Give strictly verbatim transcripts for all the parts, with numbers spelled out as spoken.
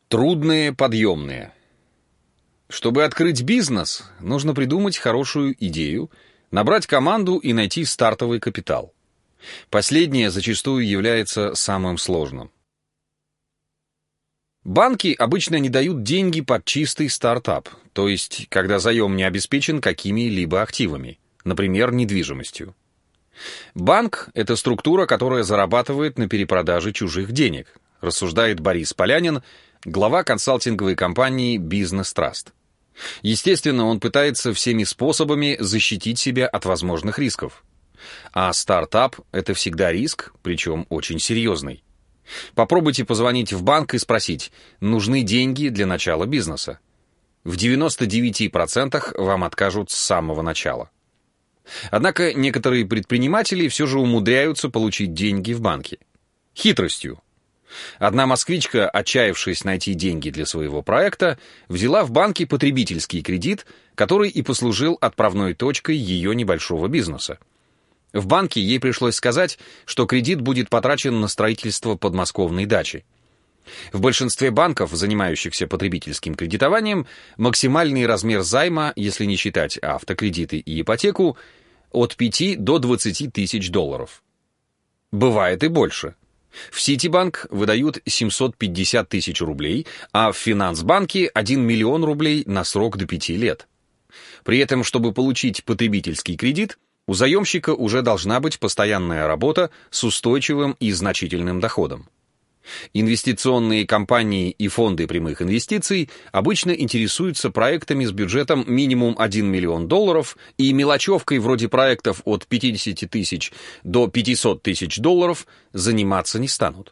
Трудные подъемные. Чтобы открыть бизнес, нужно придумать хорошую идею, набрать команду и найти стартовый капитал. Последнее зачастую является самым сложным. Банки обычно не дают деньги под чистый стартап, то есть когда заем не обеспечен какими-либо активами, например, недвижимостью. Банк — это структура, которая зарабатывает на перепродаже чужих денег, рассуждает Борис Полянин, глава консалтинговой компании «Бизнес Траст». Естественно, он пытается всеми способами защитить себя от возможных рисков. А стартап — это всегда риск, причем очень серьезный. Попробуйте позвонить в банк и спросить, нужны деньги для начала бизнеса. В девяноста девяти процентах вам откажут с самого начала. Однако некоторые предприниматели все же умудряются получить деньги в банке. Хитростью. Одна москвичка, отчаявшись найти деньги для своего проекта, взяла в банке потребительский кредит, который и послужил отправной точкой ее небольшого бизнеса. В банке ей пришлось сказать, что кредит будет потрачен на строительство подмосковной дачи. В большинстве банков, занимающихся потребительским кредитованием, максимальный размер займа, если не считать автокредиты и ипотеку, от пяти до двадцати тысяч долларов. Бывает и больше. В Ситибанк выдают семьсот пятьдесят тысяч рублей, а в Финансбанке один миллион рублей на срок до пяти лет. При этом, чтобы получить потребительский кредит, у заемщика уже должна быть постоянная работа с устойчивым и значительным доходом. Инвестиционные компании и фонды прямых инвестиций обычно интересуются проектами с бюджетом минимум один миллион долларов и мелочевкой вроде проектов от пятидесяти тысяч до пятисот тысяч долларов заниматься не станут.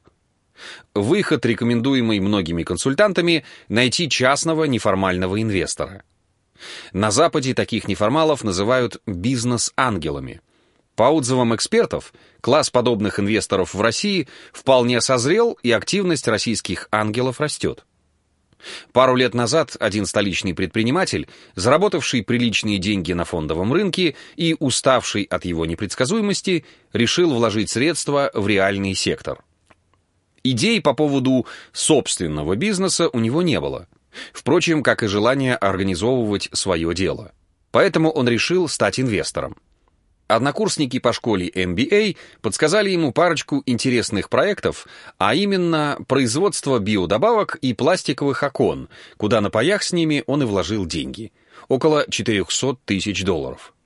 Выход, рекомендуемый многими консультантами, найти частного неформального инвестора. На Западе таких неформалов называют бизнес-ангелами. По отзывам экспертов, класс подобных инвесторов в России вполне созрел, и активность российских ангелов растет. Пару лет назад один столичный предприниматель, заработавший приличные деньги на фондовом рынке и уставший от его непредсказуемости, решил вложить средства в реальный сектор. Идей по поводу собственного бизнеса у него не было. Впрочем, как и желание организовывать свое дело. Поэтому он решил стать инвестором. Однокурсники по школе эм би эй подсказали ему парочку интересных проектов, а именно производство биодобавок и пластиковых окон, куда на паях с ними он и вложил деньги – около четырехсот тысяч долларов.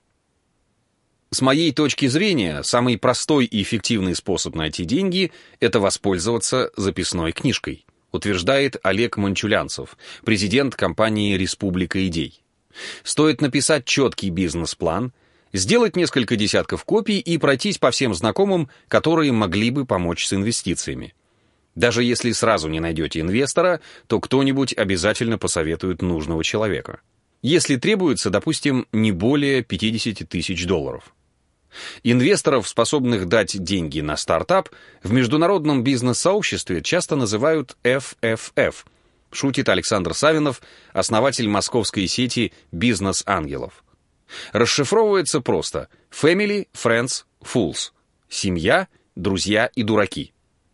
С моей точки зрения, самый простой и эффективный способ найти деньги – это воспользоваться записной книжкой, утверждает Олег Манчулянцев, президент компании «Республика идей». Стоит написать четкий бизнес-план, сделать несколько десятков копий и пройтись по всем знакомым, которые могли бы помочь с инвестициями. Даже если сразу не найдете инвестора, то кто-нибудь обязательно посоветует нужного человека. Если требуется, допустим, не более пятидесяти тысяч долларов. Инвесторов, способных дать деньги на стартап, в международном бизнес-сообществе часто называют эф эф эф, шутит Александр Савинов, основатель московской сети «Бизнес-ангелов». Расшифровывается просто «Family, Friends, Fools» — семья, друзья и дураки.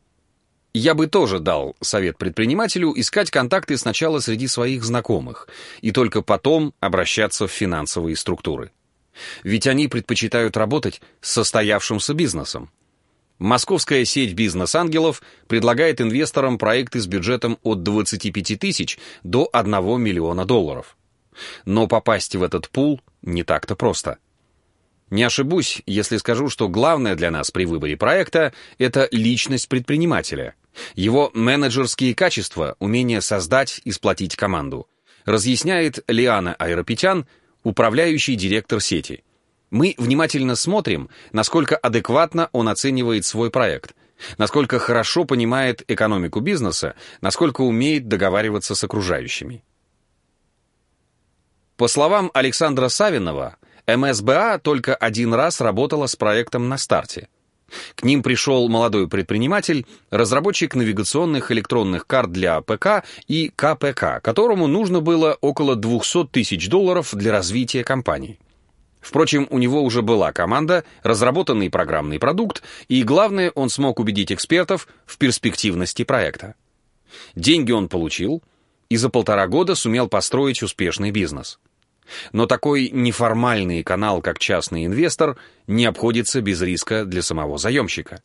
Я бы тоже дал совет предпринимателю искать контакты сначала среди своих знакомых и только потом обращаться в финансовые структуры. Ведь они предпочитают работать с состоявшимся бизнесом. Московская сеть «Бизнес-ангелов» предлагает инвесторам проекты с бюджетом от двадцати пяти тысяч до одного миллиона долларов. Но попасть в этот пул не так-то просто. Не ошибусь, если скажу, что главное для нас при выборе проекта – это личность предпринимателя, его менеджерские качества, умение создать и сплотить команду, разъясняет Лиана Айрапетян, управляющий директор сети. Мы внимательно смотрим, насколько адекватно он оценивает свой проект, насколько хорошо понимает экономику бизнеса, насколько умеет договариваться с окружающими. По словам Александра Савинова, эм эс бэ а только один раз работала с проектом на старте. К ним пришел молодой предприниматель, разработчик навигационных электронных карт для пэ ка и ка пэ ка, которому нужно было около двухсот тысяч долларов для развития компании. Впрочем, у него уже была команда, разработанный программный продукт, и, главное, он смог убедить экспертов в перспективности проекта. Деньги он получил и за полтора года сумел построить успешный бизнес. Но такой неформальный канал, как частный инвестор, не обходится без риска для самого заемщика.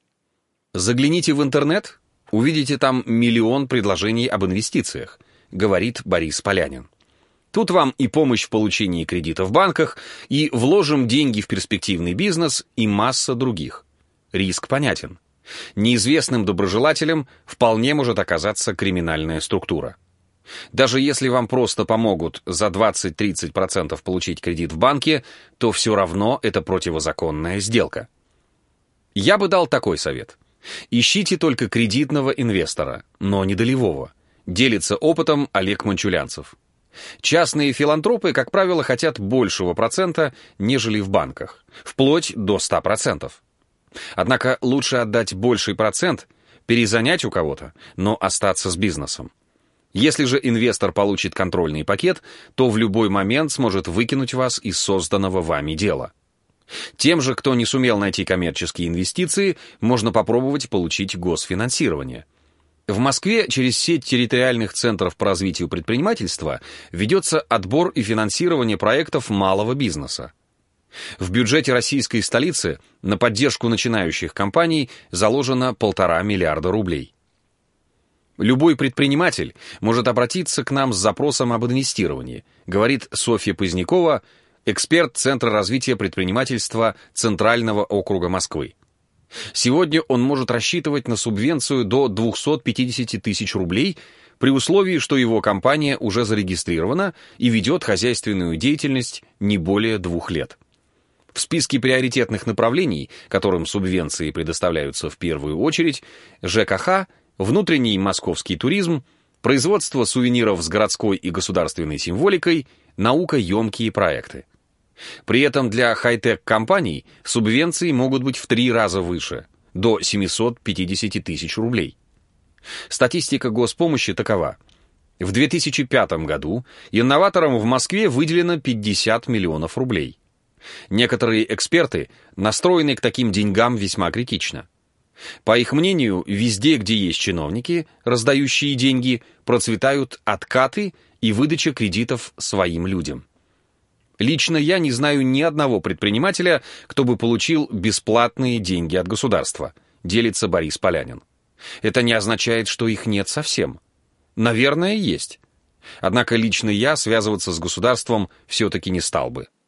Загляните в интернет, увидите там миллион предложений об инвестициях, говорит Борис Полянин. Тут вам и помощь в получении кредита в банках, и вложим деньги в перспективный бизнес, и масса других. Риск понятен. Неизвестным доброжелателем вполне может оказаться криминальная структура. Даже если вам просто помогут за двадцать-тридцать процентов получить кредит в банке, то все равно это противозаконная сделка. Я бы дал такой совет. Ищите только кредитного инвестора, но не долевого. Делится опытом Олег Манчулянцев. Частные филантропы, как правило, хотят большего процента, нежели в банках, вплоть до ста процентов. Однако лучше отдать больший процент, перезанять у кого-то, но остаться с бизнесом. Если же инвестор получит контрольный пакет, то в любой момент сможет выкинуть вас из созданного вами дела. Тем же, кто не сумел найти коммерческие инвестиции, можно попробовать получить госфинансирование. В Москве через сеть территориальных центров по развитию предпринимательства ведется отбор и финансирование проектов малого бизнеса. В бюджете российской столицы на поддержку начинающих компаний заложено полтора миллиарда рублей. Любой предприниматель может обратиться к нам с запросом об инвестировании, говорит Софья Позднякова, эксперт Центра развития предпринимательства Центрального округа Москвы. Сегодня он может рассчитывать на субвенцию до двухсот пятидесяти тысяч рублей при условии, что его компания уже зарегистрирована и ведет хозяйственную деятельность не более двух лет. В списке приоритетных направлений, которым субвенции предоставляются в первую очередь, ЖКХ, внутренний московский туризм, производство сувениров с городской и государственной символикой, наукоемкие проекты. При этом для хай-тек компаний субвенции могут быть в три раза выше, до семисот пятидесяти тысяч рублей. Статистика госпомощи такова. В две тысячи пятом году инноваторам в Москве выделено пятьдесят миллионов рублей. Некоторые эксперты настроены к таким деньгам весьма критично. По их мнению, везде, где есть чиновники, раздающие деньги, процветают откаты и выдача кредитов своим людям. Лично я не знаю ни одного предпринимателя, кто бы получил бесплатные деньги от государства, делится Борис Полянин. Это не означает, что их нет совсем. Наверное, есть. Однако лично я связываться с государством все-таки не стал бы.